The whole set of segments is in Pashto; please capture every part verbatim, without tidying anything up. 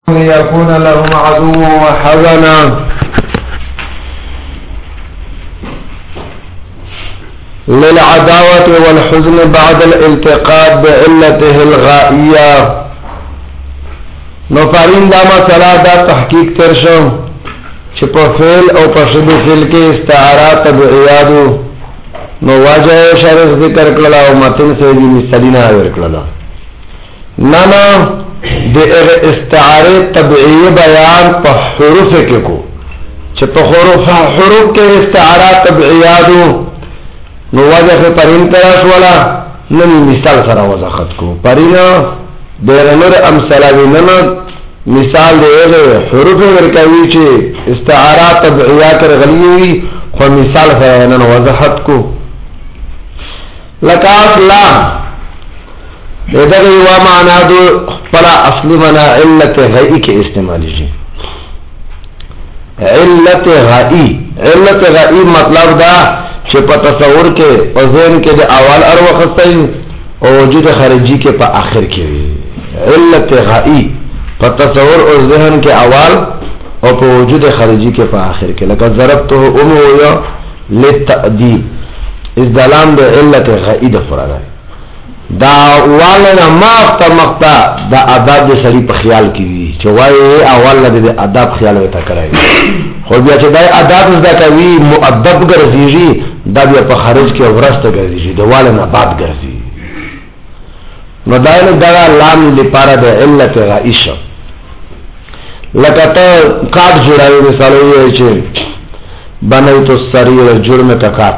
يكون لهم عدو وحزنا للعداوة والحزن بعد الالتقاء بعلته الغائية. نفارین دا مسئلہ دا تحقیق ترشو چه پا فیل او پا شبه فیل کے استعارہ طبعیادو نو واجہ شرح ذکر کللا و متن سیدی مستدین آور کللا نانا دے اغ استعارہ طبعی بیان پا حروف کے کو چه پا حروف حروف کے استعارہ طبعیادو نو واجہ فی پرین تراش والا نمی مثال سرا وضاخت کو پرینا بیرنر امثلہ بیننا مثال دے اغه حروف ورکوي چې استعارات طبعیه کر غلیوي خو مثال فرنن وضاحت کو لکاف لا دغه یو معنا دو خپل اصلي معنا علت غئی کې استعمال شي. علت غئی علت غئی مطلب دا چې په تصور کې او ذهن کې د اول ار وخت او وجود خارجي کې په اخر کې وي. علت غئی په تصور او ذهن کې اول او په وجود خارجي کې په اخر کې لکه ضربته ام ويا للتاديب از دلام د علت غائده فرغه دا والنا ماخت مقطع دا ادب د سړي په خیال کې وي چې وای اول د ادب خیال وته کوي خو بیا چې دا ادب زده کوي مؤدب ګرځي دا بیا په خارج کې ورسته ګرځي دا والنا بعد ګرځي نو دایله دا لام لپاره د علت غائشه لکه ته کاټ جوړاوي مثال یې چې بنایت السریر جرم کا کاټ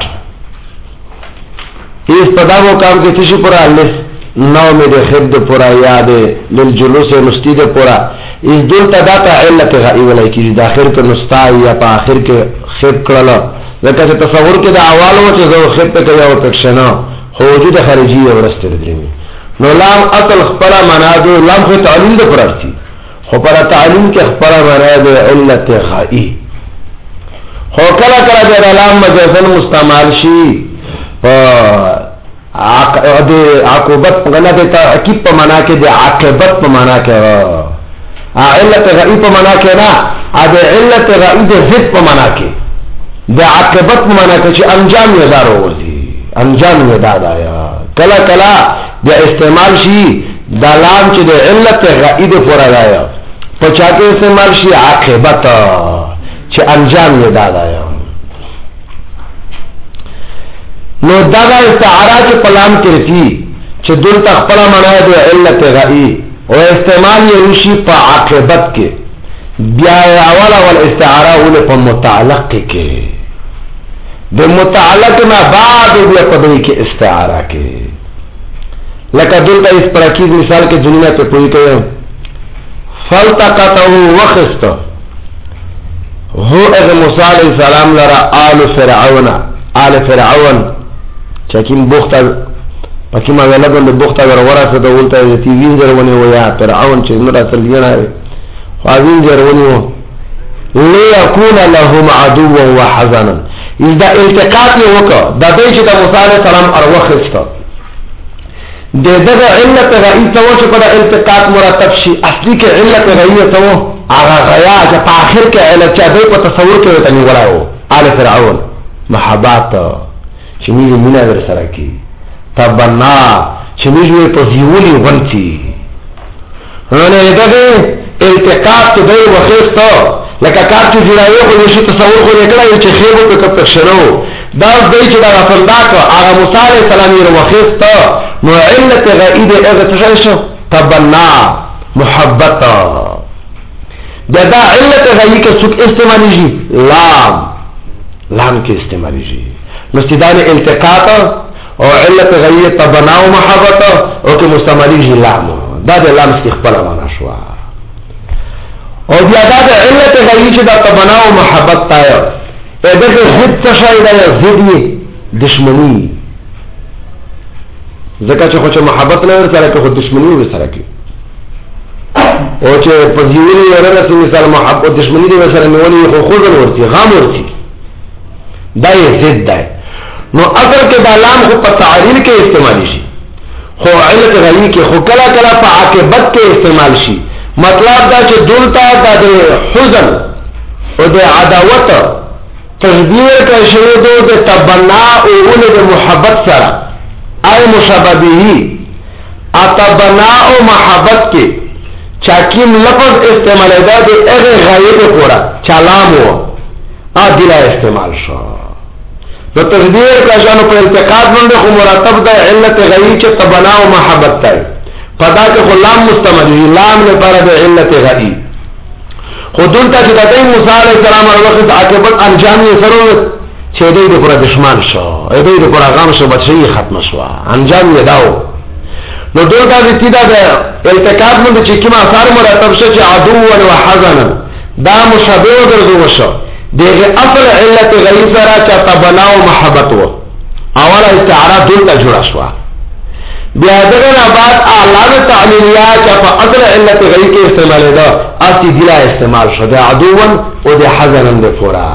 اس پداو کام کې تشي پورا الف نو مې د خد پورا یاد للجلوس مستید پورا اس دل تدا ته علت غائبه لکه د اخر کې مستا یا په اخر کې خد کړه لکه تصور کې د اولو چې زو خد ته کوي او پښنه وجود خارجي ورسته درې نو لام اصل خپل معنا دو لام خو تعلیم د پرارتي خو پر تعلیم کې خپل معنا د علت غئی خو کله کله د لام مجازن مستعمل شي ا د عقوبت غنه د تعقیب په معنا کې د عاقبت په معنا کې ا علت غئی په معنا کې نه ا د علت غئی د ضد په معنا کې د عاقبت په معنا کې چې انجام یې دار وځي انجام یې دادا یا کلا کلا بیا استعمال شي دا لام چې د علت غائد پورا رایا پچا کې استعمال شي عاقبت چې انجام یې دادا یا نو دا د استعاره چې پلان کړی چې دل تخپل معنا د علت غائد او استعمال یې وشي په عاقبت کې بیا اول اول استعاره ول په متعلق کې د متعلق نه بعد بیا په دې کې استعاره کې لکه دلته اس پرکیز مثال کې دنیا په پوری کوي فلتقته وخست هو اذ موسی علیہ السلام لرا آل فرعون آل فرعون چکیم بوخته پکې ما ویل بل بوخته ور ورسه ته ولته تی وین درونه ویا فرعون چې نور اصل نه خاوین درونه ليكون لهم عدوا وحزنا اذا التقاط وکړه د دې چې د موسی علیہ السلام ار وخست د دغه علت غئی ته و چې په التقاط مرتب شي اصلي کې علت غئی ته و هغه غیا چې په اخر کې علت چې د په تصور کې وته نیولاو آل فرعون محبات چې موږ مینا در سره کې تبنا چې موږ په زیولي ونتي هغه دغه التقاط د وخستو لکه کار چې جوړایو خو شي تصور خو نکړای چې خیر په کپ شنو دا دای چې دا رسول کو هغه موسی علیہ السلام یې وخست نو علت غائد هغه څه شو تبنا محبت دا دا علت غائد کې څوک استعمالي شي لام لام کې استعمالي شي مستدان التقاط او علت غائد تبنا او محبت او کې مستعمالي شي لام دا د لام استقبال معنا شو او بیا دا د علت غئی چې دا تبنا او محبت تایا دغه ضد څه شي دا ضد دشمنی ځکه چې خو محبت نه سره کې خو دشمنی و سره کې او چې په ځینې ورته مثال محبت دشمنی دی سره نیولې خو خو ورته غام ورته دا یې ضد ده نو اگر کې دا لام خو په تعلیل کې استعمال شي خو علت غئی کې خو کلا کلا په عاقبت کې استعمال شي مطلب دا چې دلته د حزن او د عداوت تشبیه کړی شوی دی د تبنا او د محبت سره ای مشابهه اتبنا او محبت کې چاکیم لفظ استعمال دا د هغه غایب پورا چلامو ا دلا استعمال شو نو تشبیه کړی شنو په التقاط باندې خو مرتب د علت غایب چې تبنا او محبت تای پدا کې غلام مستمر لام لپاره د علت غایب خودون تا چې د موسی علیه السلام وروخت عاقبت انجام یې سره چې دوی د پر دشمن شو دوی د پر غام شو بچي ختم شو انجام یې داو نو دلته د تیدا د التقاط باندې چې کوم اثر مرتب شو چې عدو و حزن دا مشابه ګرځو شو دغه اصل علت غیر سره چې تبنا او محبت وو اوله استعاره دلته جوړه شو بیا دغه نه بعد اعلان تعلیلیه چې په اصل علت غیر کې استعمال ده اسی دلا استعمال شو د عدو او د حزن د فورا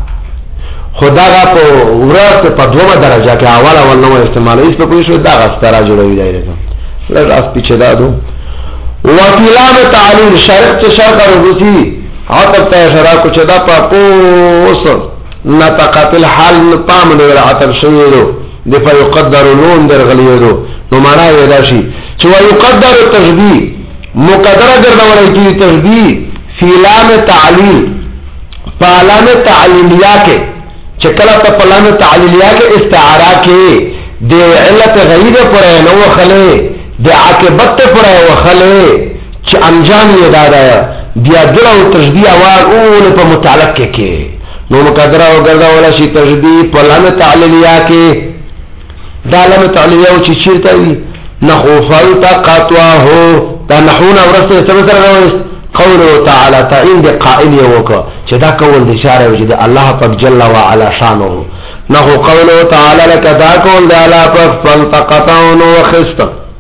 خدا غا په ورته په دوه درجه کې اوله ول نو استعمال هیڅ په کوم شو دا غستره جوړوي دی لږ اس پیچھے دادو وکیلان تعلیل شرط چې شرط روسی عطف ته اشاره کو چې دا په پوس نطقت الحال پام نه عطف شوی دو د فیقدر نون درغلیدو نو معنا یې راشي چې ويقدر تشبیه مقدره ګرځول کی تشبیه فی لام تعلیل فلام تعلیلیه کې چې کله په لام تعلیلیه کې استعاره کې د علت غیر پر نو خله د عاقبت پر وخله چې انجام یې دادا بیا دغه تشبیه اول اول په متعلق کې نو مقدره وګرځول شي تشبیه په لام تعلیلیه کې دا لام تعلیلیه او چې چیرته وي نحو فلتا قطوا هو دا نحونا ورسته سره سره قوله تعالی تعین دی قائل یوکا چې دا کول د اشاره وجد الله پاک جل وعلا شانه نحو قوله تعالی لك دا کول د الله پاک فلتقطون وخست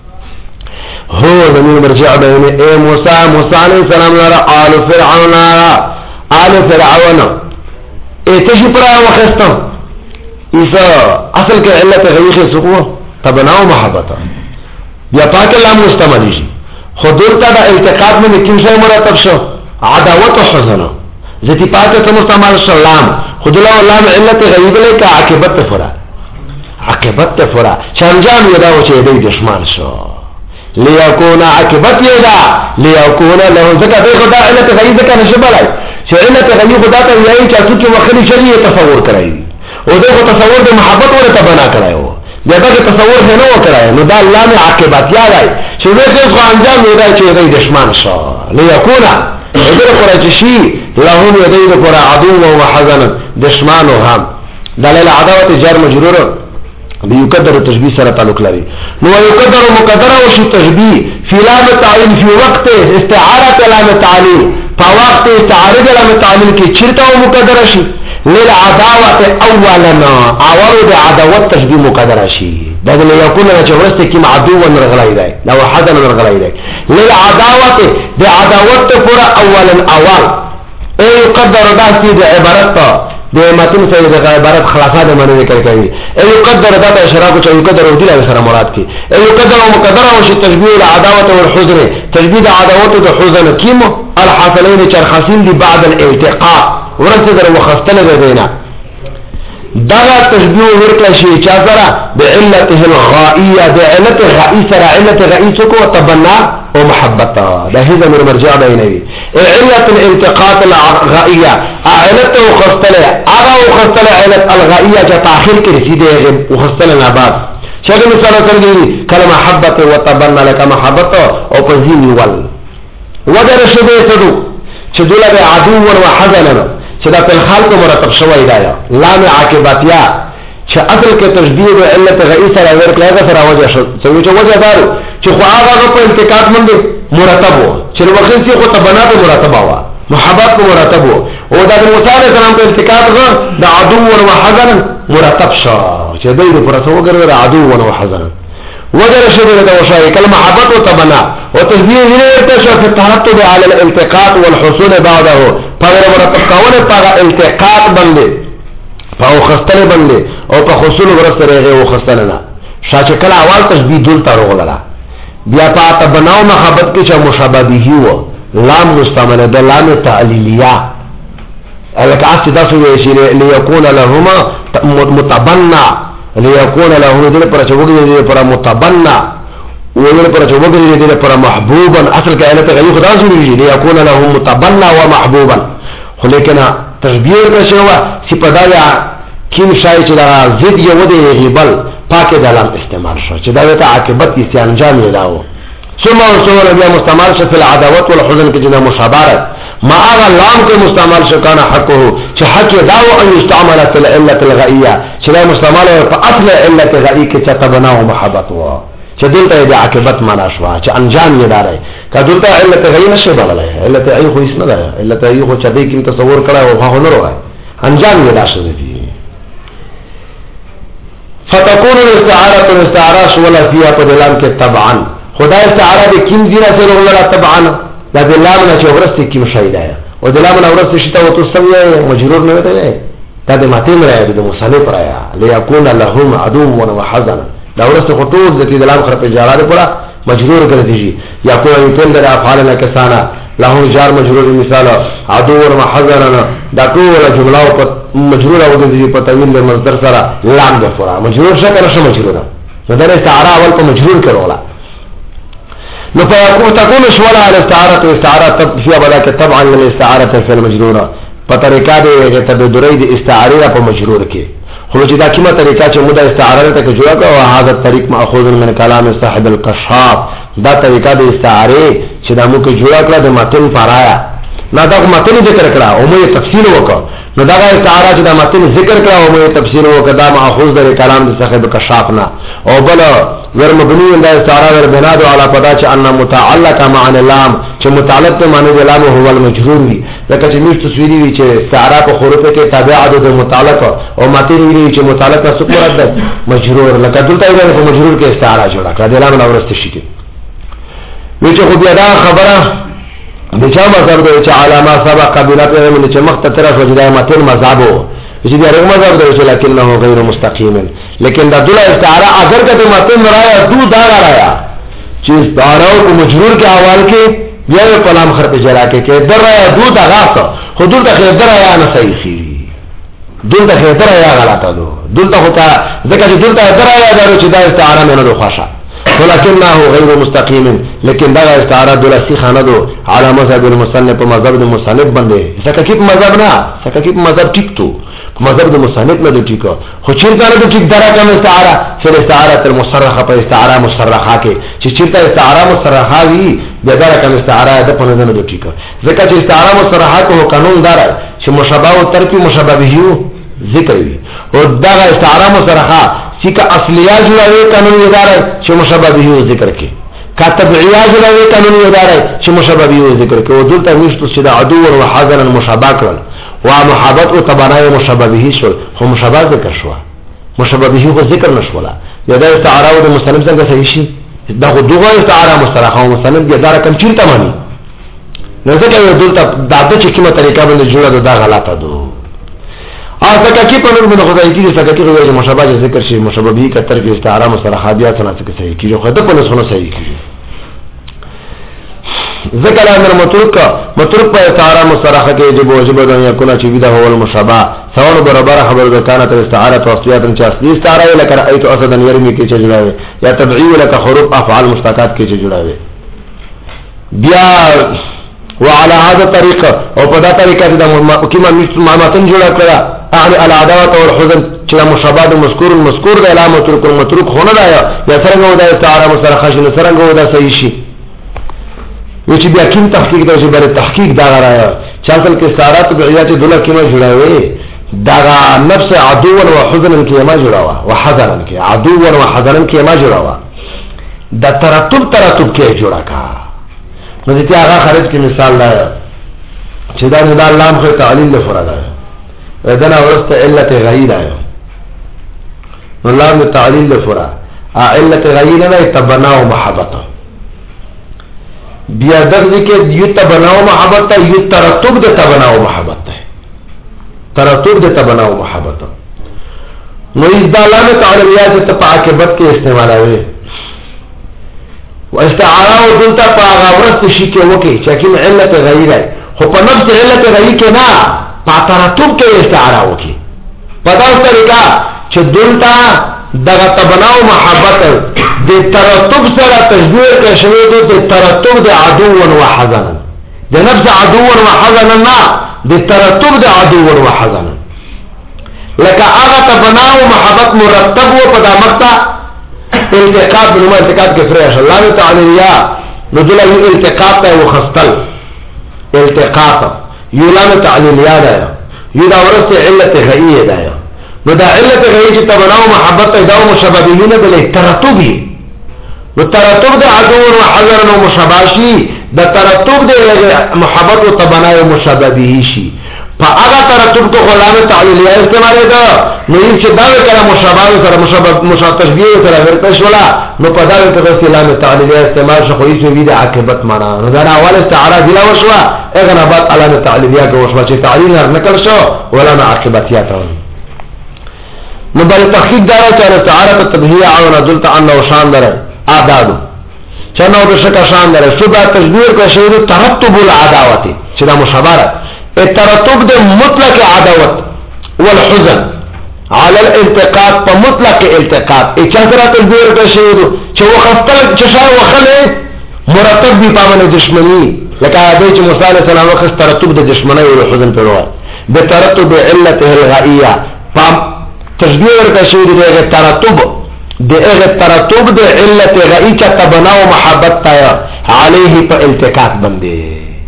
هو زمین مرجع بین اے موسی موسی علیہ السلام لرا آل فرعون آل فرعون ایتشی پر وخست ایسا اصل کے علت غیخ سکو تبناو محبتا یا پاک اللہ مستمری شی خودورتا دا التقاط میں کم شای مرتب شو عداوت و حزن زیتی پاک تا مستمر شو لام خودلو لام علت غیب لے کا عاقبت تفرا عاقبت تفرا چانجام یداو چه دی دشمن شو لیکون عاقبت یدا لیکون له زکا دی خدا علت غیب کا نشبلائی چه علت غیب خدا تا یای چاکو چه وخلی شریع تصور کرائی او دیکھو تصور دی محبت ورطا بنا کرائی ہو جدا کہ تصور ہے نو کرائی نو دا اللہ میں عاقبت یاد آئی چه دیکھو اس کو انجام یدائی چه دی دشمن شو لیکون ادر قرآن چشی لهم یدید قرآن عدو و حزن دشمن و هم دلیل عداوت جار مجرور بیقدر تشبیح سره تعلق لري نو یقدر مقدر او شی تشبیح فی لام تعلیل فی وقت استعاره لام تعلیل په وخت استعاره لام تعلیل کې چرته او مقدر شي للعداوت اولنا اول د عداوت تشبیح مقدر شي دا نه یکون چې ورسته کې عدو ورغلای دی دا حزن ورغلای دی للعداوت د عداوت پر اولا اول اي يقدر داسي د عبارت د متن سره د عبارت خلاصه د معنی ذکر کوي اي يقدر ذات اشراق چې يقدر ودي له سره مراد کی اي يقدر مقدر او شي تشبيه العداوه والحزن تشبيه العداوه والحزن كيمو الحاصلين چرخصين دي بعد الالتقاء ورته در مخستله دینا دغه تشبيه ورکړه شي چې سره بعلته الغائيه بعلت غائي سره علت غائي کو تبنا او محبت ده هذا من مرجع بينوي علت الالتقاط الغائيه علت وخستله ارى وخستله علت الغائيه جاء تاخير کې رسیدې وخستله نه بعد شیخ مثال څنګه کلمه محبت وتبنا لك محبت او پزین ول وجر شبه سدو چې دلته عدو و حزن چې دا په خلق مرتب شوی دی لام عاقبتیا چې اصل کې تشبیه د علت غیر سره ورکړه سره وجه شو چې وجه دار چې خو هغه په انتقاد مند مرتب وو چې وخت یې خو تبنا په مرتب وو محبت په مرتب وو او دا د موسی علیه السلام په انتقاد غو د عدو و حزن مرتب شو چې دوی په پرسو وګرځي عدو و حزن وجه شبه د وشای کلمه محبت او تبنا او تشبیه یې ورته شو په ترتب علی الالتقاط والحصول بعده په مرتب کاوه په التقاط باندې په خستل باندې او په حصول ورسره او خستل نه شاته کله اول تشبیه دل تر وغلا بیا په تبنا او محبت کې چې مشابهه وو لام مستعمل ده لام تعلیلیه الکه اصل تاسو وی شي ليكون لهما متبنى ليكون لهما دې پر چوغې دې پر متبنى وې پر چوغې دې پر محبوبا اصل کې علت غي خدا سره وی ليكون لهم متبنى ومحبوبا خو لیکن تشبیه کشوا چې په دایا کیم شای چې دا زید یو دی غیبل پاکه د لام استعمال شو چې دا ته عاقبت یې انجام یلاو ثم رسول بیا مستعمل شو فی العداوت والحزن کې جنا مشابهت ما اغا لام کې مستعمل شو کنه حقه چې حق داو ان یستعمل فی العله الغیه چې دا مستعمل په اصل علت غیه کې چې تبناه محبت وا چې دلته د عاقبت معنا شو چې انجام یې داري کله ته علت غیه نشه بللای علت غیه خو هیڅ نه ده علت غیه خو چې دې کې تصور کړه او خو نه وروای انجام یې داسه دي فتكون الاستعاره الاستعاره ولا فيها بدلان کې طبعا خدای استعاره د کیم زیرا سره ولا طبعا دا د لام نه چې ورسته کیم شي دا او د لام نه ورسته شته او تاسو مجرور نه وته دا د ماتیم راځي د مصنف راځي ليكون لهم عدو وحزن دا ورسته خطوط د دې لام خرف جاره پورا مجرور ګرځي یا کوئی یتل د افعال نه کسانا له جار مجرور مثال عدو وحزن دا ټول جمله او مجرور او د دې په تویل د مصدر سره لام د پورا مجرور شکل شو مجرور نو دا استعاره اول په مجرور کړولا نو فيكون تكون شولا على استعاره استعاره تب فيها بلاك طبعا للاستعاره في المجروره فطريقه دې ته د درې د استعاره په مجرور کې خو چې دا کومه طریقه چې موږ استعاره ته جوړه کوو هغه طریق ماخوذ من کلام صاحب الكشاف دا طریقه د استعاره چې دا موږ جوړه کړه د متن فرایا نه دا متن ذکر کړه او موږ تفصیل وکړو نو دا استعاره چې دا متن ذکر کړه او موږ تفسیر وکړه دا ماخوذ د کلام د صاحب الكشاف نه او بل غیر مبنی دا استعاره ور بنا دو علی پدا چې ان متعلق معنی لام چې متعلق ته معنی لام هو المجرور وی لکه چې مشت تصویری وی چې استعاره په حروف کې تابع د متعلق او ماتری وی چې متعلق څه مراد ده مجرور لکه دلته یې په مجرور کې استعاره جوړه کړه د لام نو ورسته شي وی چې خو بیا دا خبره د چا مذهب دی چې علامه سبق قبیله په من چې مخ ته طرف وجدای متن مذهبو چې دا رغم مذهب دی چې لکنه غیر مستقیم لیکن دا دله استعاره اگر کته متن رایا دو دا رایا چې استعاره او مجرور کې اول کې بیا په لام خر په جرا کې کې در رایا دو دا غاصه حضور د خیر در رایا نه صحیح خي دل د خیر در رایا غلطه دو دل ته هوتا ځکه چې دل ته در رایا دا چې دا استعاره نه نه خوښه ولكنه غير مستقيم لكن دا استعاره دلسی خانه دو على مذهب المصنف مذهب المصنف باندې سکه مذهب نه سکه مذهب ټیک تو مذهب المصنف نه ټیک خو چیرته نه ټیک درا کوم استعاره فر استعاره المصرحه په استعاره مصرحه کې چې چیرته استعاره مصرحه وي د درا کوم استعاره د په نه نه ټیک ځکه چې استعاره مصرحه کو قانون دار چې مشابه او ترکی مشابه به ذکر وي او دا استعاره مصرحه چې کا اصليه جوړوي قانون اداره چې مشابه به ذکر کې کا تبعيه جوړوي قانون اداره چې مشابه به ذکر کې او دلته نشته چې د عدو او حاضر مشابه کړل او محبت او تبنای مشابه به شو خو مشابه ذکر شو مشابه به خو ذکر نشولا دا استعاره او مستند څنګه صحیح شي دا خو دغه استعاره مسترخه او مستند د اداره کوم چیرته مانی نو ځکه یو دلته د چې کومه طریقه باندې جوړه ده دا غلطه ده ا ځکه چې په نور باندې خدای کې څنګه کې وایي مشابه ذکر شي مشابه به کتر کې استعاره مصرحه بیا څنګه څه صحیح کیږي خو د په نسخه صحیح کیږي ذکر امر متروک متروک په استعاره مصرحه کې یجب واجب ده یکونه چې ویدا هو المشابه سواء برابر خبر ده كانت الاستعاره توصيات اصلي استعاره لکه ایت اسدن يرمي کې چې جوړاوي یا تبعی لکه حروف افعال مشتقات کې چې جوړاوي بیا وعلى هذا الطريقه او په دا طریقه د مقیمه معناتن جوړه کړه اهل العداوه والحزن چې مشابه مذکور مذکور د علامه متروک متروک هونه دا یا څنګه ودا استعاره مصرحه شنه څنګه ودا صحیح شي و چې بیا کوم تحقیق د جبر تحقیق دا رایا چې اصل کې استعارات بعیات دله کې ما جوړاوي دا نفس عدو و حزن کې ما جوړاوا و حزن کې عدو و حزن کې ما جوړاوا دا ترتب ترتب کې جوړا کا نو دې هغه خارج کې مثال لا چې دا نه د لام خو تعلیل لفرا ده ودنا ورسته علت غیر ده نو لام تعلیل لفرا علت غیر نه تبنا او محبت بیا دغه کې یو تبنا او محبت یو ترتب د تبنا او محبت ده ترتب د تبنا او محبت نو اذا لام تعلیلیات ته عاقبت کې استعمالوي واستعاره دلته په هغه ورست شي کې وکي چې کوم علت غیر دی خو په نفس علت غیر کې نه په ترتب کې استعاره وکي په دا طریقه چې دلته دغه تبناو محبت د ترتب سره تشبیه کې شوی دی د ترتب د عدو و حزن د نفس عدو و حزن نه د ترتب د عدو و حزن لکه هغه تبناو محبت مرتب و په دماغه التقاط بنما التقاط کې فرش الله تعالی یا نزل الالتقاط او خستل التقاط یولان تعالی یا دا یدا ورته علت غیه دا نو دا علت غیه چې تبناو محبت دا مشابهین بل ترتبی نو ترتب د عدو و حذر نو مشابهشی د ترتب د محبت او تبناو مشابهی شي په هغه ترتب کو غلامه تعلیلیه استعمال ده نو چې دا کله مشابه سره مشابه مشابه تشبیه سره ورته شولا نو په دا ته استعمال تعلیلیه استعمال شو خو یې وی د عاقبت معنا نو دا اول استعاره دی او شو اغه نه بعد علامه تعلیلیه کو شو چې تعلیل نه نکړ شو ولا عاقبتیا ته نو بل تحقیق دا چې استعاره تبهیه او نزلت انه شان دره اعداد چنو د شک شان دره شو دا تشبیه کو شی ترتب العداوت چې دا مشابهه الترتب ده مطلق عداوت والحزن على الالتقاط فمطلق التقاط اچاسرات الدور کا شهود چې وخفتل چې شای وخله مرتب دی پامن دشمنی لکه ابي چې موسی عليه السلام وخت ترتب د دشمنی او حزن په وای به ترتب علته الغائيه فام تشبيه کا شهود دغه ترتب دغه ترتب د علته غائيه چې تبناو محبت تا عليه په التقاط باندې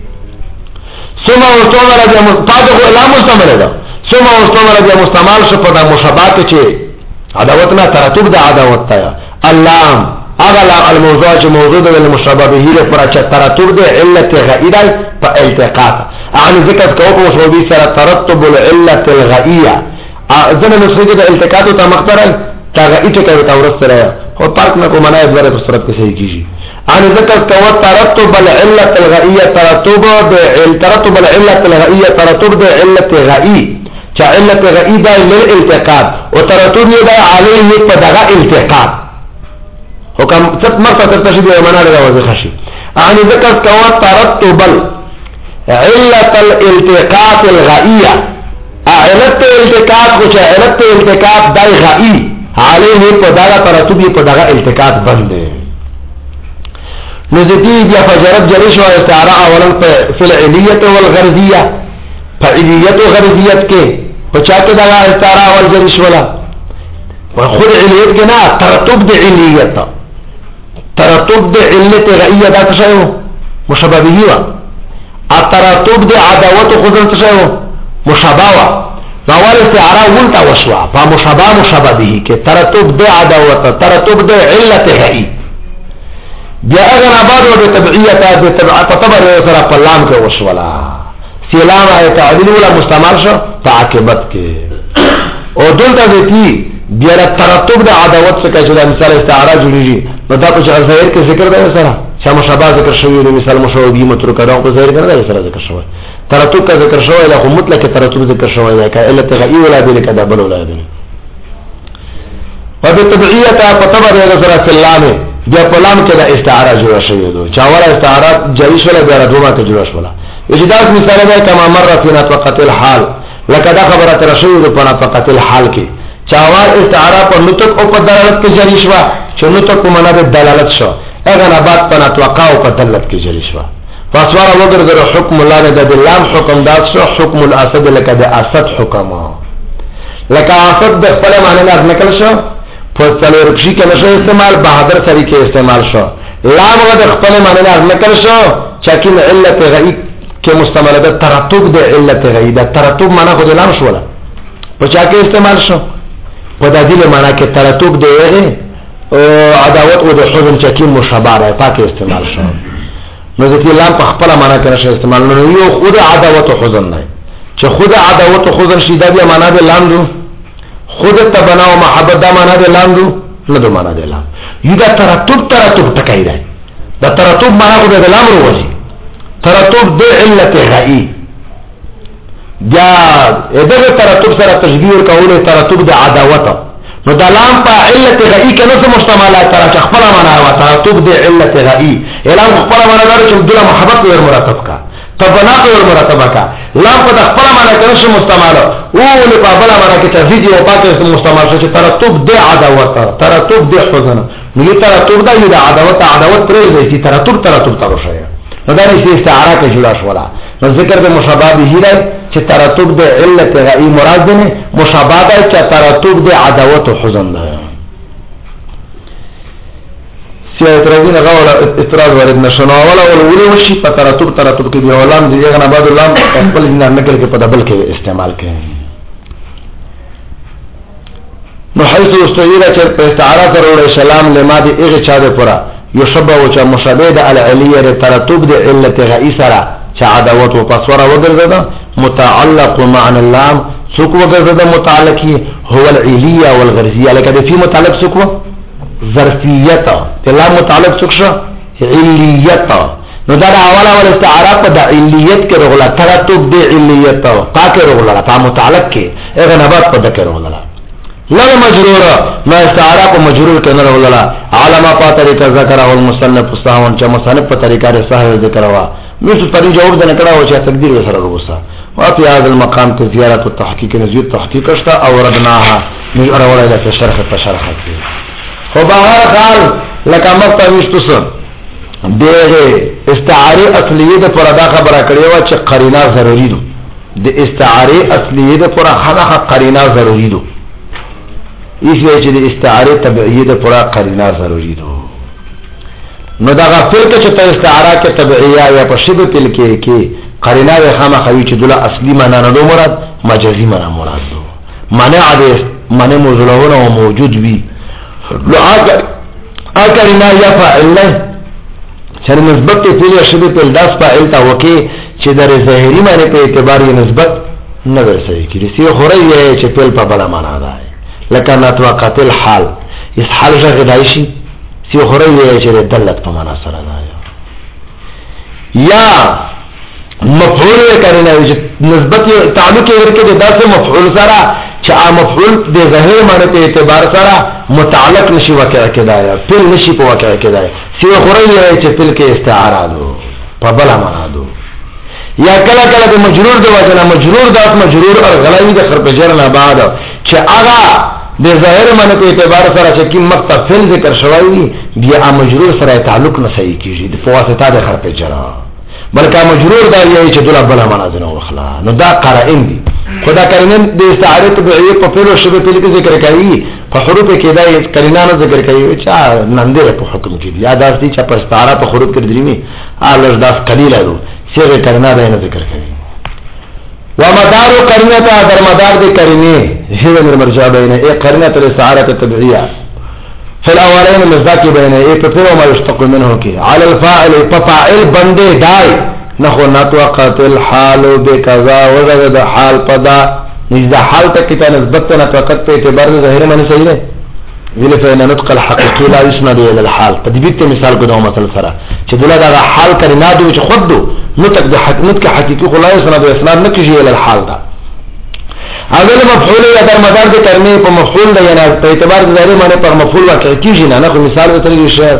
ثم واستمر بیا مصطفى لا مستمر ده ثم واستمر بیا مستعمل شو په مشابهت چې عداوت نه ترتب د عداوت ته اللام اغلا الموضوع چې موضوع د مشابهه لپاره چې ترتب د علت غائره په التقاط يعني ذکر کوو په شوبي سره ترتب العلت الغائيه ځنه نسخه د التقاط ته مقدره تغائیت کوي تورث سره او پارک نه کومه نه د صورت کې صحیح کیږي ان ذکر تو ترتب العله الغائيه ترتب بالترتب العله الغائيه ترتب بالعله غائي چې علت غائي دا للالتقاط او ترتب دا عليه په دغه التقاط حکم ست مرته تشبيه معنا لري وځي خشي ان ذکر تو ترتب علت الالتقاط الغائيه علت الالتقاط کو چې علت الالتقاط دای غائي عليه په دغه ترتب په دغه التقاط باندې نزدی بیا فجرت جریش و استعاره اولا فالعلیت والغرضیه فعلیت و غرضیت کے پچاکے داگا استعاره اول جریش والا خود علیت کے نا ترتب دی علیت ترتب دی علت غئیه دا تشایو مشابهی و ترتب دی عداوت خودن تشایو مشابه اول استعاره ولتا وشوا فمشابه مشابهی کے ترتب دی عداوت ترتب دی علت غئیه بیا اگر آبادو بے تبعیتا بے تبعیتا طبر سر پلام کے وشولا سیلام آئے تعدیل ولا مستعمال شو تعاقبت کے او دلتا دیتی بیا ترتب دا عداوت سکا چلا مثال استعارہ جوڑی جی نو دا کچھ غزائر کے ذکر دا سرا شا مشابہ ذکر شوی نو مثال مشابہی مترکا دا کو ظاہر کرنا دا سرا ذکر شوی ترتب کا ذکر شوی لکھو مطلق ترتب ذکر شوی لکا علت غئی ولا دے لکا دا بل ولا دے و بے تبعیتا طبر سر سلام بیا پلام کې د استعاره جوړ شوی دی چاوره استعاره جریش ولا بیا دوما ته جوړ شولا اجداز مثال دی کما مر فی نطقه الحال لکه دا خبره تر شوی دی په نطقه الحال کې چاوار استعاره په نطق او په دلالت کې جریش وا چې نطق په معنا د دلالت شو هغه نه بعد په نطقه او په دلالت کې جریش وا فاسوار وګرځره حکم الله نه د لام حکم داس شو حکم الاسد لکه د اسد حکم لکه اسد د خپل معنی نه نقل شو فصلو رکشی کے نشو استعمال بہادر سری کے استعمال شو لام غد اخپل معنی نے نکل شو چاکین علت غئی کے مستعمل دا ترتب دے علت غئی دا ترتب معنی خود لام شو لا پچا کے استعمال شو پدا دل معنی کے ترتب دے غئی عداوت و دے حضن چاکین مشابار ہے پاک استعمال شو نزدی لام پا اخپل معنی کے نشو استعمال نو خود عداوت و حضن نای چا خود عداوت و حضن شیدہ بیا معنی دے لام دو خود تبنا و محبت دا مانا دے لام دو ندو مانا دے لام یو دا ترتب ترتب تکای دا دا ترتب مانا خود دے لام رو وزی ترتب دے علت غائی بیا ادھر ترتب سر تشبیر کولے ترتب دے عداوتا نو د لام په علت غئی کې نو مشتملات تر چې خپل معنا او ترتب د علت غئی اعلان خپل معنا دار چې د محبت ور مرتب کا طبناق ور مرتب کا لام په خپل معنا کې نو مستعمل او له په بل معنا کې تزيد او پاتې مستعمل چې ترتب د عداوت ترتب د حزن نو ترتب د عداوت عداوت پرې دی چې ترتب ترتب تر شي نو دا نشي استعاره کې جوړه شولا نو ذکر به مشابه به دی چې ترتب د علت غئی مراد دی مشابه ده چې ترتب د عداوت او حزن ده سی اعتراضی نه غواړه اعتراض ورد نشنو ولا ولولي وشي په ترتب ترتب کې دی ولام دی غنا بعد الله خپل نه نقل کې په دبل کې استعمال کوي نو حيث استعير چې په استعاره سره سلام لما دي اغه چا ده پورا يشبه او چې مشابه ده العليه ترتب د علت غئی سره چې عداوت او پسوره وګرځدا متعلق معنى اللام سوق وګرځدا متعلق هو العليه والغرزيه لکه د فی متعلق سوق ظرفیت لام متعلق سوق شو علیت نو دا اوله اول استعاره په د علیت کې رغلا ترتب د علیت پاکه رغلا په متعلق کې هغه نبات په دکې رغلا لا مجرور ما استعاره په مجرور کې نه رغلا علامه په طریقه ذکر او المصنف صاحب چې مصنف په طریقه صحیح ذکر وا مش پرې جواب نه کړه او چې تقدیر سره وروسته واپی هذا المقام ته زیارت او تحقیق نزيد تحقیق شته او ردناها مش اورول له شرح په شرح کې خو بهر حال لکه مکه وشتوسه دغه استعاره اصليه د پر ادا خبره کړې و چې قرینه ضروری ده د استعاره اصليه د پر خلقه قرینه ضروری ده ایسوی چې د استعاره تبعیه د پر قرینه ضروری ده نو دا غفل کې چې ته استعاره کې تبعیه یا په شبه تل کې کې قرینه خامہ خوي چې دله اصلي معنا نه مراد مجازي معنا مراد ده معنی عادي معنی موجوده او موجود وي لو اگر قرینه یا فاعل نه چې نسبت ته پیل شبه تل داس فاعل تا وکي چې د ظاهري معنی په اعتبار یې نسبت نه ورسېږي کړي سی خوري چې پیل په بل معنا ده لکه نتوقعت الحال اس حال څنګه دایشي سی خوري چې دلت په معنا سره ده یا مفعول کرنا چې نسبت تعلق ورکړي د داسې مفعول سره چې ا مفعول د ظاهر معنی په اعتبار سره متعلق نشي واقع کېدای فعل نشي په واقع کېدای سی خوري چې فعل کې استعاره ده په بل معنا ده یا کله کله د مجرور د وجه مجرور داس مجرور او غلایي د خرب جر نه بعد چې هغه د ظاهر معنی په اعتبار سره چې کوم مقطع فعل ذکر شوی بیا مجرور سره تعلق نه صحیح کیږي د فواسطه د خرب جر بلکې مجرور دا یی چې دله بل معنا نه وخلا نو دا قرائن دي خدا قرینه د استعاره تبعیه په فعل او شبه تل کې ذکر کوي په حروف کې دا قرینه نه ذکر کوي چې نندره په حکم کې دي یاد دي چې په استعاره په حروف کې درېمي الز داس قلیله دو سیغه قرینه دا نه ذکر کوي و مدار قرینه ته در مدار د قرینه هي من مرجع بینه ای قرینه الاستعاره التبعیه في الاولين مصداق بینه ای په فعل ما یشتق منه کې على الفاعل فاعل بنده دای نخو نتوقعت الحال بكذا وجد حال پدا نزد حال تک ته نسبت نتوقعت په اعتبار ظاهر معنی صحیح ده ویل فإن نطق الحقيقي لا يسند الى الحال تدبیت مثال کو دا مثال سره چې دلته دا حال کرنا دو چې خود دو نطق د حقیقت کې حقيقي خلا يسند اسناد نه کیږي الى الحال دا اول مفعول یا در مدار د کرنے په مفعول ده یعنی په اعتبار ظاهر معنی پر مفعول واقع کیږي نه نه مثال به ترې شي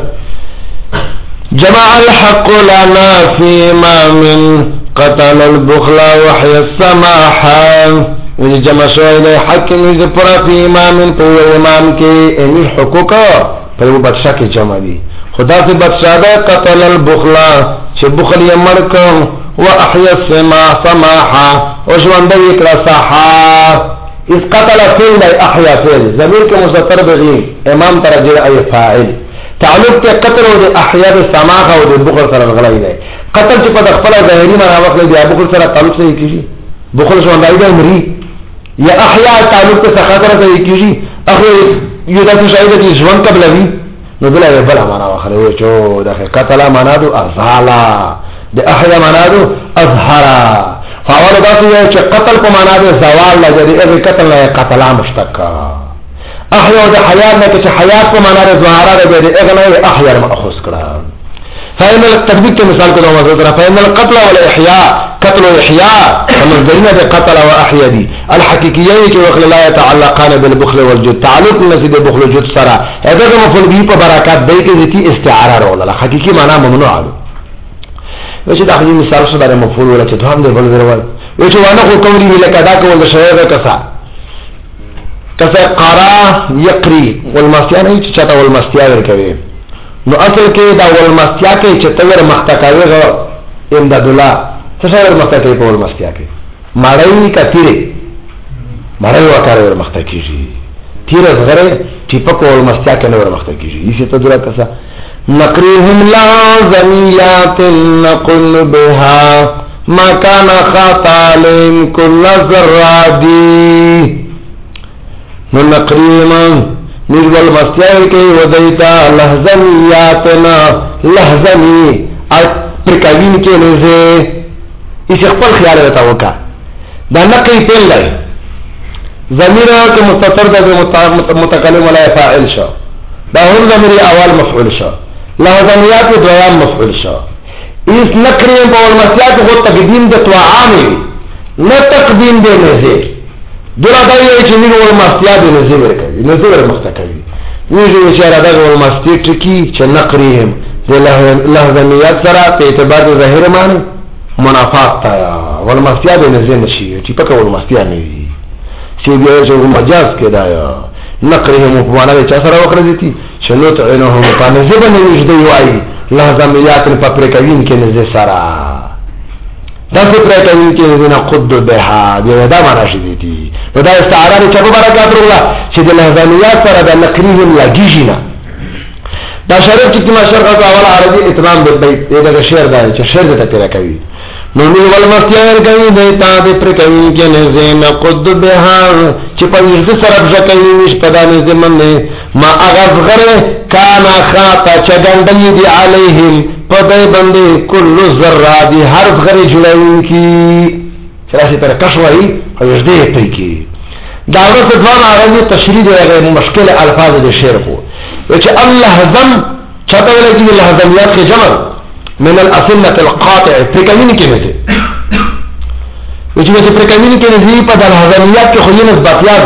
جمع الحق لنا فيما من قتل البخل وحي السماحة وجه جمع شوئے دے حق نوزی پورا فی امام پو امام کے امی حقوق پر وہ بدشاہ کی جمع دی خدا سے بدشاہ دے قتل البخل چه بخل یمرکم وحي السماحة وشواندو اکرا صحا اس قتل فیل دے احیا فیل ضمیر کے مستطر بغیر امام ترجر ای فاعل تعلق ته قتل او د احیا د سماخ او د بخل سره غلای دی قتل چې په خپل ظاهري معنا وخت دی بخل سره تعلق سره کیږي بخل شو اندای دی مری یا احیا تعلق ته خطر سره کیږي اخو یو د شاید چې ژوند قبل وی نو بل بل معنا وخت وي چې د قتل معنا د ازالا د احیا معنا د اظهرا فاول تاسو چې قتل په معنا د زوال لګي او قتل نه قتل مشتق احیا د حیات نه چې حیات په معنا د ظاهره ده د اغنه احیا ماخذ کړه فإن التطبيق کے مثال کو دوما ذکر فإن القتل والإحياء قتل وإحياء فمصدرنا بقتل وأحيا دي الحقيقيين کی وقل لا يتعلقان بالبخل والجد تعلق نسی دے بخل والجد سرا ایدر مفعول به په برکات بے کے ذاتی استعاره رولا حقیقی معنی ممنوع دو وچ دا حدیث مثال سره مفعول ولا چې هم دې بل ورول وچ وانه کو کومری لکه دا کول شوی کسا کسا قرا یقری والمستیا نه چې چاته والمستیا ورکوي نو اصل کې دا والمستیا کې چې تور مختکاوي غو امداد الله څه ور مختکاوي په والمستیا کې مړی کتیره مړی وکړ ور مختکیږي تیر زغره ټیپک والمستیا کې ور مختکیږي یې ته درا کسا نقرهم لازمیات نقل بها ما كان خاطالهم كل ذرادي نو نقرهم نجبل مستیار کئی ودیتا لحظمیاتنا لحظمی پرکاوین کے نزے اس اخبر خیال رہتا وکا دا نقی پیل لئی ضمیر کے مستطر دا متکلم علی فاعل شا دا هم ضمیر اول مفعول شا لحظمیات دوام مفعول شا اس نقریم باول مستیار خود تقدیم دا توعامی نا تقدیم دے نزے دولا دا یو چې موږ ول مستیا د نظر ورکوي نظر مختکوي ویږي چې را دا ول مستیا ټکی چې نقریم د لحظمیات سره په اعتبار د ظاهر معنی منافات تا ول مستیا د نظر نشي چې پکې ول مستیا نه وي چې بیا چې مجاز کې دا نقریم په معنا د چا سره وکړه دي چې نو ته نه هم په نظر باندې وجدي وایي لحظمیات په پرکوین کې نظر سره دا څه پرکوین کې نظر قد بها دی دا معنا شي دي دا استعاره چې په برکات الله چې د لحظانيات سره د نقريهم لګیږي نه دا شرط چې ما شرط او اول عربي اتمام بالبيت دا شعر دا چې شعر ته پیرا کوي نو نو ول مستیار کوي د تا د پر کوي کې نظم قد بها چې په دې سره ځکوي مش په دانه زمن ما اغذغر کان خاطا چګندې دي عليهم په دې باندې کل ذره دي حرف غری جوړون کی چرته پر کښوي او دې پې کی دا ورته ځوان عربي تشریح دی مشکل الفاظ د شعر کو چې الله زم چته ولګي لحظمیات کې جمع من الاسنه القاطع فکمین کې نه چې په فکمین کې نه په د لحظمیات کې خو یې نسبت یاد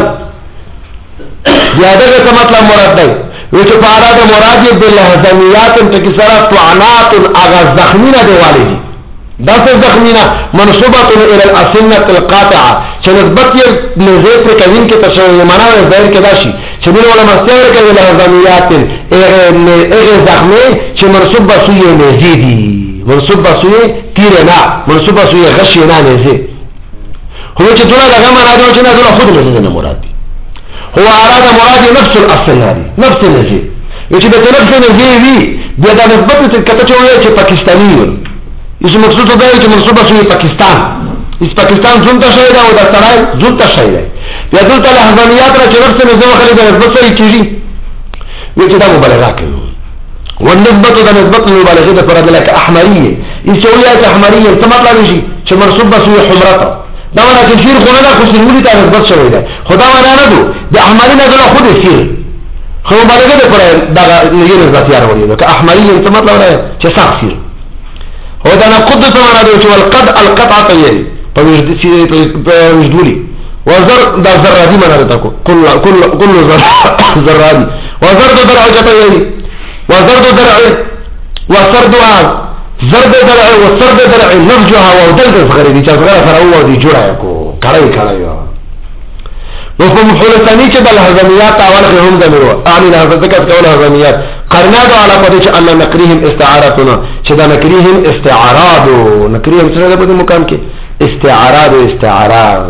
زیاده څه مطلب مراد دی چې په اړه د مراد د لحظمیات ته کې سره طعنات اغاز زخمینه دی والدي دا څه زخمینه منسوبه الى الاسنه القاطعه چې نسبت یې لږه پر کوین کې تشوي معنا ظاهر کې راشي چې موږ علماء ستاره کوي لحظمیات هغه زخمه چې منسوب بسوی نزيدي منسوب بسوی تیر نه منسوب بسوی غش نه نزي هو چې ټول هغه معنا دی چې نه ټول خود نه مراد دي هو اراد مراد نفس الاصل هذه نفس نزي چې به نفس نزي وي بیا د نسبت کته چې پاکستاني اس مقصود دا ہے کہ منصوبہ سوی پاکستان اس پاکستان زونتا شاید ہے و دا سرائی زونتا شاید ہے یا دلتا لحظانیات را چنف سے نظام خلی دا نسبت سوی چیزی ویچی دا مبالغہ کرو والنسبت دا نسبت مبالغی دا فرد لکا احمریه اس چولیات احمریه سمت لگیشی چه منصوبہ سوی حمرتا دا مانا چه شیر خونه دا خوش نمولی تا نسبت شوی دا خدا مانا ندو دا احمری ندولا خود سیر خو مبالغی دا فرد دا یہ نسبت یار ولی دا که احمریه سمت لگیشی چه ساق سیر هو دا نقد سمانا دو چو القد القطعة تیری پا وجدولی وزر دا زرادی منا رتا کو کل زرادی وزر دو درعو جتا یری وزر دو درعو وسر دو آز زر دو درعو وسر دو درعو نفجوها ودل دو صغری دی چا صغیر سراؤ دی جوڑا کو کڑای کڑای وفو محولتانی چه دا لحظمیات تاوال خیهم دا مروا اعنی لحظتکت کول لحظمیات قرنادو علا پده چه انا نقریهم استعارتنا چه دا نقریهم استعارادو نقریهم سنه دا پده مکان که استعارادو استعاراد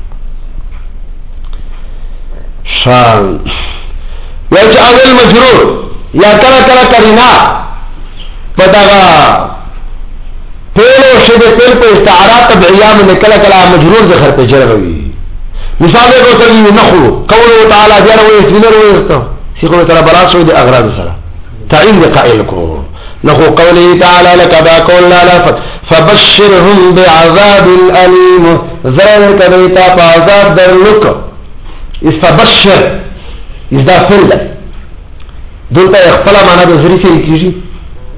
شان یا چه اول مجرور یا کلا کلا کرینا پداغا پیلو شده پیل پا استعارات تبعیام نکلا کلا مجرور دخل پا جرغوی مثال کو سلی نخلو قوله تعالی جل و اسمنر و است سیخو تعالی براس شو دی اغراض سره تعین قائل کو نخو قوله تعالی لك با قول لا لا فبشرهم بعذاب الیم زر کبیتا بعذاب درلک اس فبشر اس دا فعل دلته خپل معنا د زری سره کیږي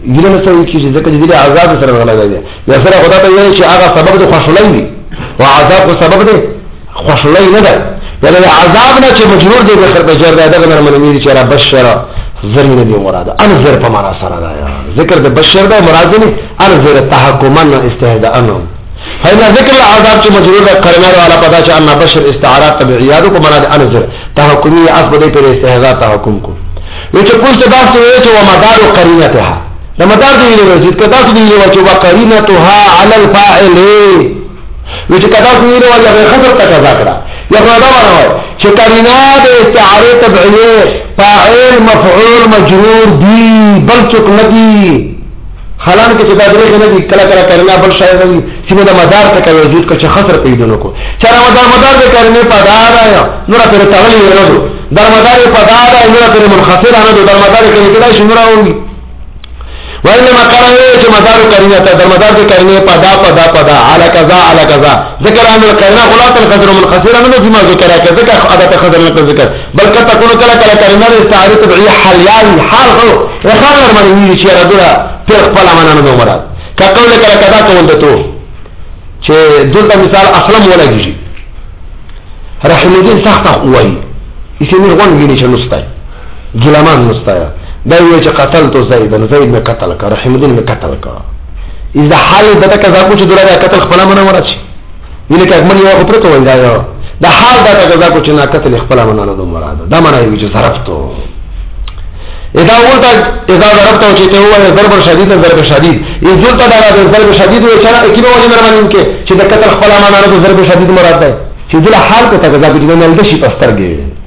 ګیله نه سوي کیږي ځکه چې دې عذاب سره غلطه دی یا سره خدای ته وایي چې هغه سبب د خوشحالۍ دی او عذاب کو سبب دی خوشحالۍ نه ده یعنی عذاب نه چې مجرور دی بخیر بجر ده دغه نه منې چې را بشر زرین دی مراد انذر په معنا سره ده ذکر د بشر ده مراد نه انذر تحکما استهداء فإن ذکر العذاب چې مجرور ده قرینه والا پدا چې ان بشر استعارات طبيعيات کو معنا انذر تحکمی اصل دی پر استهداء تحکم کو نو چې کوم څه داسې وي چې ومدار قرینتها د مدار دی ویل چې کدا څه دی ویل چې وقرینتها علی الفاعل نو چې کدا څه ویل ولا خبر تک ذکر یا دا وایي چې قرینه د استعاره طبيعيه فاعل مفعول مجرور دی بل څوک ندی حالان کې چې دا درې نه دي کله کله قرینه بل شای نه دي چې د مدار تک وجود کې خسر پیدا نکو چې مدار مدار د قرینه په دار یا نور پر تغلی نه دو در مدار په دار یا نور پر منخسر نه دو در مدار کې کله شنو راوږي وإنما قال ايه مدار قرينه در مدار قرينه پدا پدا پدا على كذا على كذا ذكر ان القرينه غلط الخزر من خسر انه فيما ذكر كذا عادت خزر من ذكر بل قد تكون كلا كلا قرينه استعاره طبيعيه حليان حال هو اخر من يشي رجلا في خپل معنا نه مراد کقول کلا کذا کول دته چې دلته مثال اسلم ولګي رحم الدين سخت وای اسې نه غون غني چې نستای ګلمان نستای دا یو چې قتل تو زید نو زید می قتل کړ رحم الدین می قتل کړ اذا حال دته کذا کو چې دلته قتل خپل منه ورچ ینه کې اګمن یو خبره ته وای دا حال دته کذا کو چې نه قتل خپل منه نه مراد دا معنی یو چې ضربته اذا قلت اذا ضربته چې ته وای ضرب شدید ضرب شدید اذا قلت دا ضرب شدید وای چې کینو وجه مرمن کې چې د قتل خپل منه نه ضرب شدید مراد ده چې دله حال ته کذا کو چې نه لږ شي پسترګي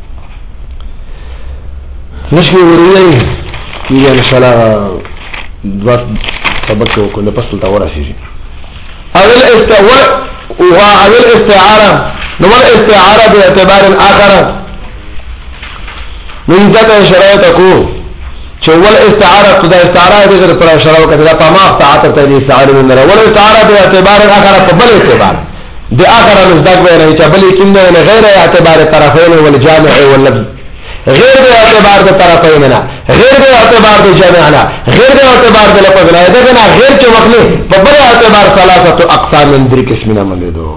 نشي ورولې کیږي ان شاء الله دوه سبق کو نه پسل تا ورسیږي اول استواء او اول استعاره نو ول استعاره به اعتبار اخر نو ذات شرایط کو چې ول استعاره خدای استعاره دې پر اشاره وکړه په ما تعاطر ته دې استعاره من ول استعاره به اعتبار اخر په بل اعتبار د اخر مصداق به نه چې بل کیند نه غیر اعتبار طرفین ول جامع ول غیر به اعتبار د طرفین نه غیر به اعتبار د جمع نه غیر به اعتبار د لفظ نه دا نه غیر چې وکړي په بل اعتبار ثلاثه اقسام من درې قسمه مندو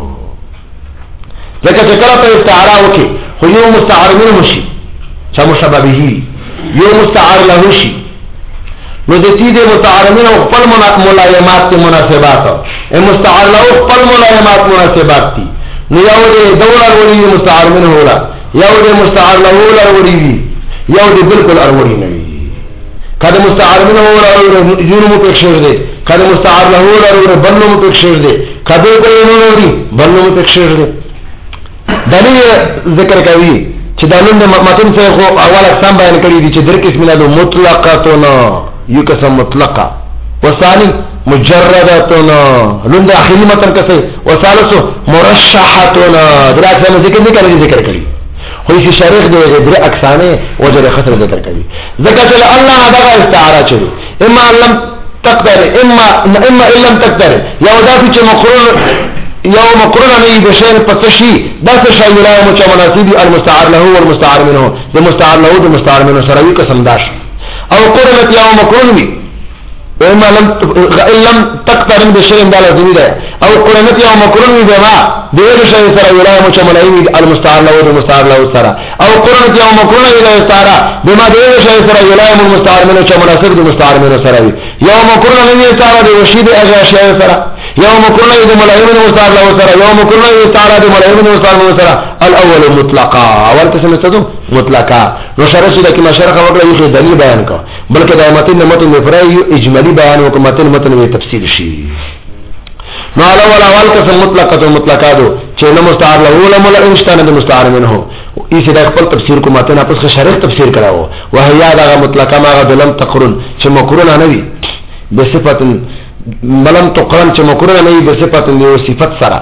ځکه چې کله په استعاره وکي خو یو مستعار منه شي چې مشابه به یو مستعار له شي نو د دې د مستعار منه خپل ملایمات مناسبات او مستعار له خپل ملایمات مناسبات دي نو یو د دوله ولې مستعار منه ولا یو د مستعار له ولا وړي یو د بالکل اروړي نه وي کله مستعار منه ولا جنوم په شعر دي کله مستعار له ولا ولا بنو په شعر دي کله کوي نو وړي بنو په شعر دي دلیل ذکر کوي چې د نن متن څخه خو اول اقسام بیان کړی دي چې درې قسم له مطلقاتون یو قسم مطلقه وثاني مجرداتون نن د اخیری متن کسه وثالث مرشحاتون دراسه ذکر ذکر ذکر کړی خو چې شریخ دی درې اقسامه وجه خطر ذکر کړي ځکه چې الله دغه استعاره چي اما لم تقدر اما اما ان لم تقدر یو ذات چې مقرون یو مقرون نه بشین پتشي دا څه شی لا مچ مناسبي المستعار له والمستعار منه المستعار له والمستعار منه سره یو قسم داش او قرنت یو مقرون وي اما لم ان لم تقترن بشيء ده لازم ده او قرنت يوم مقرن بما دغه شی سره ولای مو چملای المستعار له او مستعار له سره او قرنت يوم مقرن الى استعاره بما دغه شی سره ولای مو مستعار منه چمناسب د مستعار منه سره يوم مقرن نه استعاره د وشید اجا شی سره يوم مقرن د ملائمه مستعار له سره يوم مقرن استعاره د ملائمه مستعار له سره الاول مطلقا اول قسم استدو مطلقا نو شرح د کی مشرح وکړه یو دلیل بیان کا بلکې د متن متن مفرعي اجمالی بیان او متن متن وی تفصیل شي نو اول اول قسم مطلقه مطلقه دو چې نو مستعار له ولا مل انشتانه د مستعار منه ایسه د خپل تفسیر کو متن اپس شرح تفسیر کراو وهي دا مطلقه ما غدلم تقرن چې مقرن نه وي بصفت ملم تقرن چې مقرن نه وي بصفت له صفت سره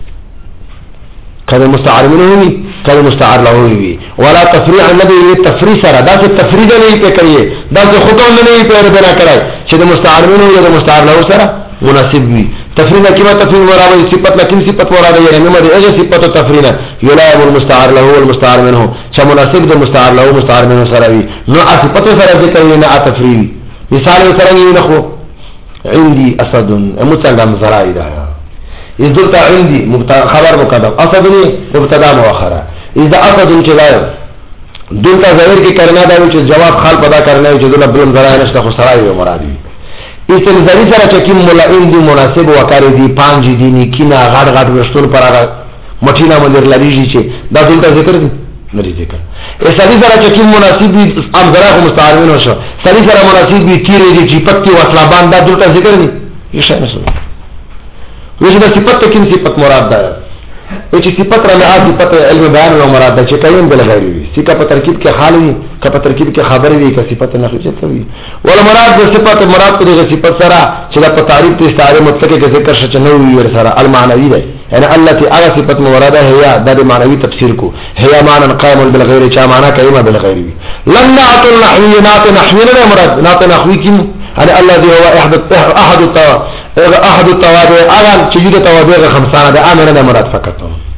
کله مستعار منه وي کله مستعار له وي ولا تفریع الذي تفریع سره دا څه تفریع نه په کوي دا څه حکم نه په بنا کړای چې د مستعار منه او د مستعار له سره مناسب وي تفریع کیما تفریع مراد صفت لکن صفت مراد یې نه مده اجه صفت تفریع یلائم المستعار له والمستعار منه چې مناسب د مستعار له مستعار منه سره وي نو صفت سره ذکر نه تفریع مثال سره نه خو عندي اسد متعلم زرائد اذ دلتا عندي خبر مقدم اسد مبتدا مؤخره اذا اسد چلای دلتا ظاهر کی کرنا دا چې جواب خال پیدا کرنا چې دلته بلم زرائد نشته خو سرای مراد وي استنزاری سره چې کوم ملائم دي مناسب وکړي دي پانځ دي نه کینا غاډ غاډ ورستون پر هغه مټینا مندر لریږي چې دا دلته ذکر دي نه ذکر ا سړي سره چې کوم مناسب دي ام زرا خو مستعارین وشو سړي سره مناسب دي تیرې دي چې پکې وصله باندې دلته ذکر دي یې شای نه سو وجه د صفت کوم صفت مراد ده چې صفت رمعات صفت علم بیان او مراد ده چې کایم بل غیر وي صفت په ترکیب کې حال وي که په ترکیب کې خبر وي که صفت نه خصيصه وي ول مراد د صفت مراد په دغه صفت سره چې د تعریف ته استعاره مطلق کې ذکر شته نو وي سره المعنوي ده يعني التي اغا صفت مراده هي د معنوي تفسیر کو هي معنى قائم بالغير چا معنی کایمه بالغیر وي لن نعت النحويات نحونا مراد نعت نحوي کی ان الذي هو احد احد احد التوابع اغا چجده توابع خمسانه ده امنه مراد فقط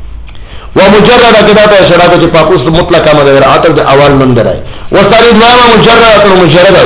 ومجرد كده اشاره چې پاکوس مطلقه مدر عطف د اول من درای وصارد ما مجرد مجرد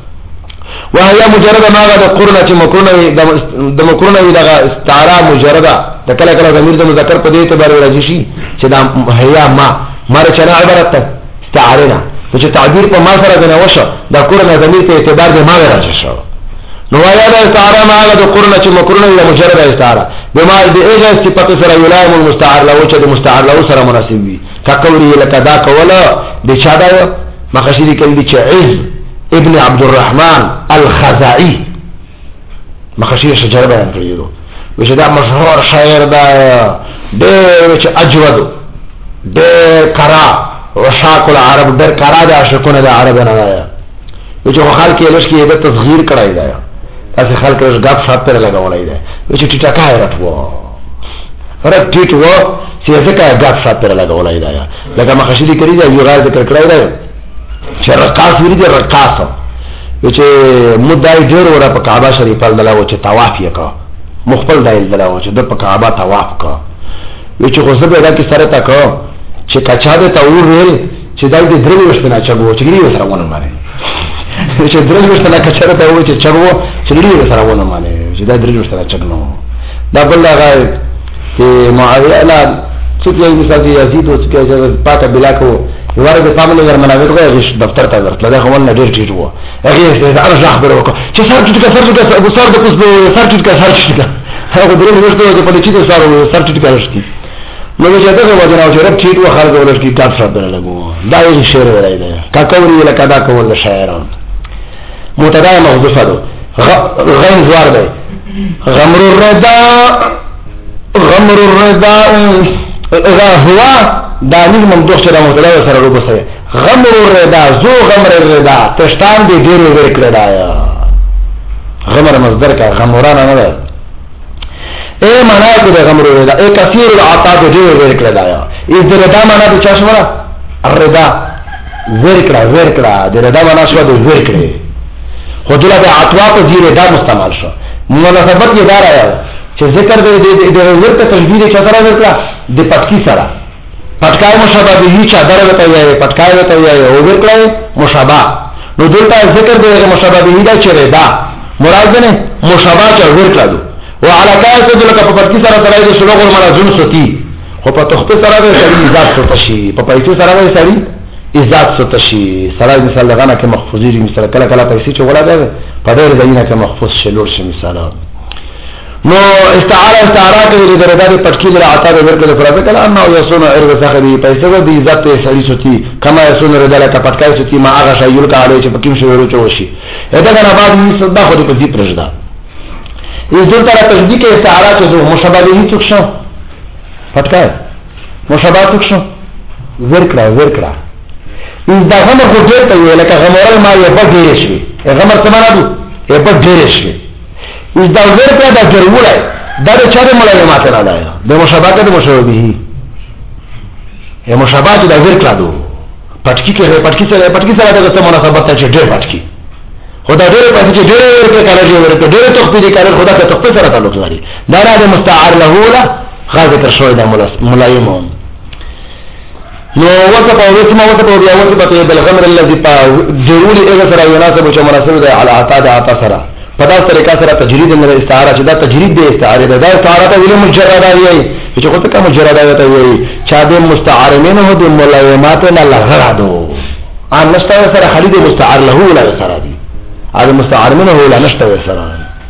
وهي مجرد ما غد قرنه چې مقرونه د مقرونه د استعاره مجرده د کله کله ضمیر د مذکر په دې اعتبار راځي شي چې دا هيا ما مر چنا عبارت ده استعاره نه چې تعبیر په ما سره نه وشه د قرنه ضمیر په اعتبار د ما راځي شو نو یا د استعاره ما غد قرنه چې مقرونه د مجرد استعاره بما د اجه صفت سره یلائم المستعار له چې د مستعار له سره مناسب وي کقولی لك دا کوله د چا دا مخشری کلی چې عز ابن عبد الرحمن الخزاعي مخشیر شجره بیان کړی دی وشه دا مشهور شاعر دا د چې اجود د کرا وشاق العرب در کرا د عاشقونه د عرب نه رایا وشه خلک یې لږ کې د تصغیر کړای دی تاسو خلک یې غاب شاپ پر لګولای دی وشه ټیټه کای راټو فرق ټیټ وو چې ځکه غاب شاپ پر لګولای دی لکه مخشری کړی دی یو غار ذکر کړی دی چې رقاص ویری دی رقاص چې مدای ډیر وره په کعبه شریفه دلاو چې طواف یې کا مخبل دایل دلاو چې د په کعبه طواف کا چې خو زه به دا کې سره تا کا چې کچا د تور ویل چې دای دې درې وشتنه چغو چې ګری سره ونه ماره چې درې وشتنه کچا ته و چې چغو چې ګری سره ونه ماره چې دا درې وشتنه چغنو دا بل هغه چې معاویه لا څه یې مثال یزید او څه چې پاته بلا کو ورته د فاميلي ګرمنه ورغه دفتر ته ورته دا هم نه ډیر ډیر وو هغه دا ارجح خبره وکړه چې سر ټیټه سر ټیټه ابو سر د کوس سر ټیټه سر ټیټه هغه درې ورته په دې چې سر سر ټیټه راشتي نو چې دا وځه نو چې رب ټیټ و خلک ورته کاټ شپ لګو دا یې شعر وایي دا کاکوري لکه دا کول شاعران متدا محذوفه ده غین زوار ده غمر الردا غمر الردا هو دانیل ممدوخ چې د مبتدا سره روبسه غمر الردا زو غمر الردا تشتان دی ډیر ورکړه دا غمر مصدر کا غمران نه ده اے معنا کو د غمر الردا اے کثیر العطاء ډیر ورکړه دا از د ردا معنا د چا شوړه الردا ورکړه ورکړه د ردا معنا شو د ورکړه خو دله د عطوا په زیره دا مستعمل شو مناسبت یې دار آیا چې ذکر د د ورته تشبیه چې سره ورکړه د پټکی سره پټکای مشابه به چا درته وي پټکای ته وي او ورکړای مشابه نو دلته ذکر د مشابه به دا چره دا مراد نه مشابه چا ورکړو او علاقه ته دلته په پټکی سره سره د شلوغ مرزون ستی خو په تخته سره د سړي ذات ستشي په پیسې سره د سړي عزت ستشي سره مثال لغانه کې محفوظي مثال کله کله پیسې چې ولا ده په ډېر ځایونه کې محفوظ شلور شي مثال نو استعاره استعاره کې د درجه پټکی د عطا د ورکړه فرض کړه ان او یسون ارغ صاحبي پیسې د عزت سړي ستی کما یسون رجاله کا پټکای ستی ما هغه شی یل کاله چې پکې شو ورو چوشي اته کنه بعد می صدا خو دې په دې پرځدا یې دلته را تصدیق کې استعاره چې مشابه دي څوک شو پټکای مشابه څوک شو ورکړه ورکړه این دا غمر خو ډېر ته ویل لکه غمرل ما یې په ډېر شي غمر څه معنا دی یې په ډېر شي از دا ورکړه دا ضروري دا د چاره ملای ماته نه ده د مشابهت د مشابهه یې مشابهت دا ورکړه دو پټکی کې پټکی سره پټکی سره د څه مناسبت ته ډېر پټکی خدا ډېر پټکی چې ډېر ورکړه کړی ورکړه ډېر تخفي دي کړی خدا ته تخفي سره تعلق لري دا د مستعار له ولا غاځه تر شوی د ملایمون نو وصف او اسم وصف او بیا وصف ته بالغمر الذي ضروري اذا سره يناسب چې مناسب ده على عطا ده عطا سره په دا طریقه سره تجرید من استعاره چې دا تجرید ده استعاره ده دا استعاره ته ویل مجرد دی چې کوته کوم مجرد دی وی چا د مستعار منه د ملایمات نه لغرادو ان مستعار سره خلید مستعار له ولا سره دی هغه مستعار منه ولا نشته سره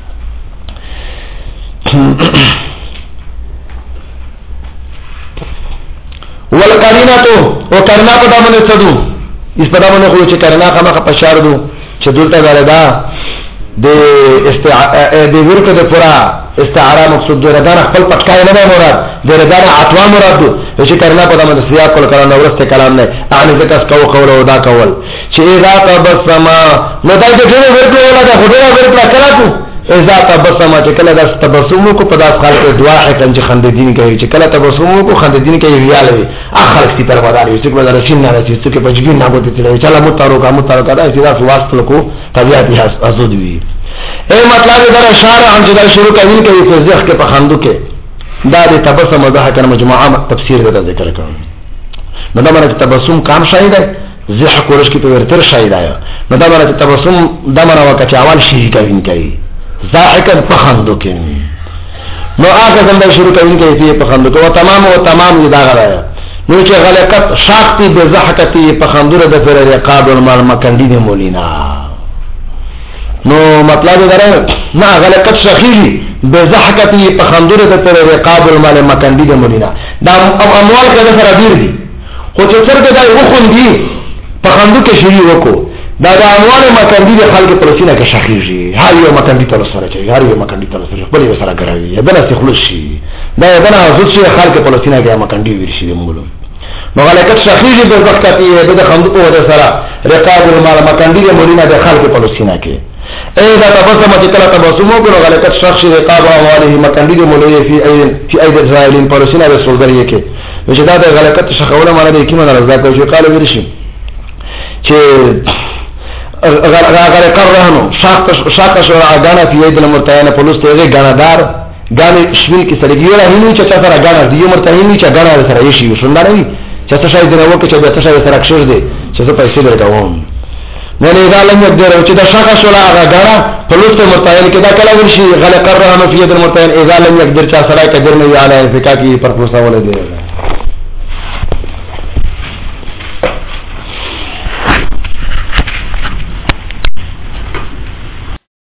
والقرینات او کرنا په دامن صدو اس په دامن خو چې کرنا خامخ په شار دو چې دلته غلدا د استعاره د ورکه د پورا استعاره مقصود د ردان خپل پټکای نه مراد د ردان عطوا مراد چې کرنا په دامن سیاق کول کړه ورسته کلام نه اعنی ذکر کو قول او دا کول چې اذا تبسما نو دا د ټول ورکه ولا د خدای ورکه کړه اذا تبسم چې کله د تبسم کو په داس خلق دعا حکم چې خنددین کوي چې کله تبسم کو خنددین کوي ویاله اخر کی پر ودار یو چې په درشین نه راځي چې په جګین نه بوتي چې چلا متارو کا متارو کا دا چې دا واسطه کو طبيعت هي ازود وی اے مطلب دا اشاره هم چې دا شروع کوي کوي په ځخ کې په خندو کې دا د تبسم ده کنه مجموعه تفسیر دا ذکر کوي نو دا معنی تبسم کام شای ده ځخ کورش کې په ورتر شای ده نو دا معنی تبسم دا معنی وکړي اول شي کوي کوي ضاحکا پخندو کې نو هغه څنګه شروع کوي کې پخندو کې او تمام او تمام دا غواړي نو چې غلقت شاقتی به ضحکتی پخندو د پر رقاب المال مکندی د مولینا نو مطلب دا نه غلقت شخیلی به ضحکتی پخندو د پر رقاب المال مکندی د مولینا دا اموال کې سره ډیر دي خو چې څرګه دا وخوندي پخندو کې شری وکړو دا د اموال مکندی د خلق پر سینه کې شخیږي هر یو مکندی تر سره چي هر یو مکندی تر سره خپل سره کوي یبنه تخلص شي دا یبنه حضور شي خلق پر سینه کې مکندی ورشي د مولو مغلقت شخیږي د وختي د خندق او د سره رقاب المال مکندی د مولینه د خلق پر سینه کې اذا تبسم کلا تبسم کو غلقت شخص رقاب امواله مکندی د مولینه فی اید فی اید اسرائیل پر سینه د سولدریه کې چې دا د غلقت شخوله معنی د کیمه راځي کوي قال ورشي چې غره قرهنو شاق شاق شورا غانا فی اید المرتعین پولیس ته غاندار غانی شویل کی سره ګیره هیني چې چا سره غانا دی مرتعین چې غانا سره یې شي شوندار وي چې څه شي دنه وکړي چې به څه شي سره کښر دی چې څه پیسې درکوم نه نه دا لنګ دره چې دا شاق شورا غانا پولیس ته مرتعین کې دا کله ورشي غره قرهنو فی اید المرتعین اذا لم يقدر چا سره کډر نه علی فقہ کی پر پوسا ولې دی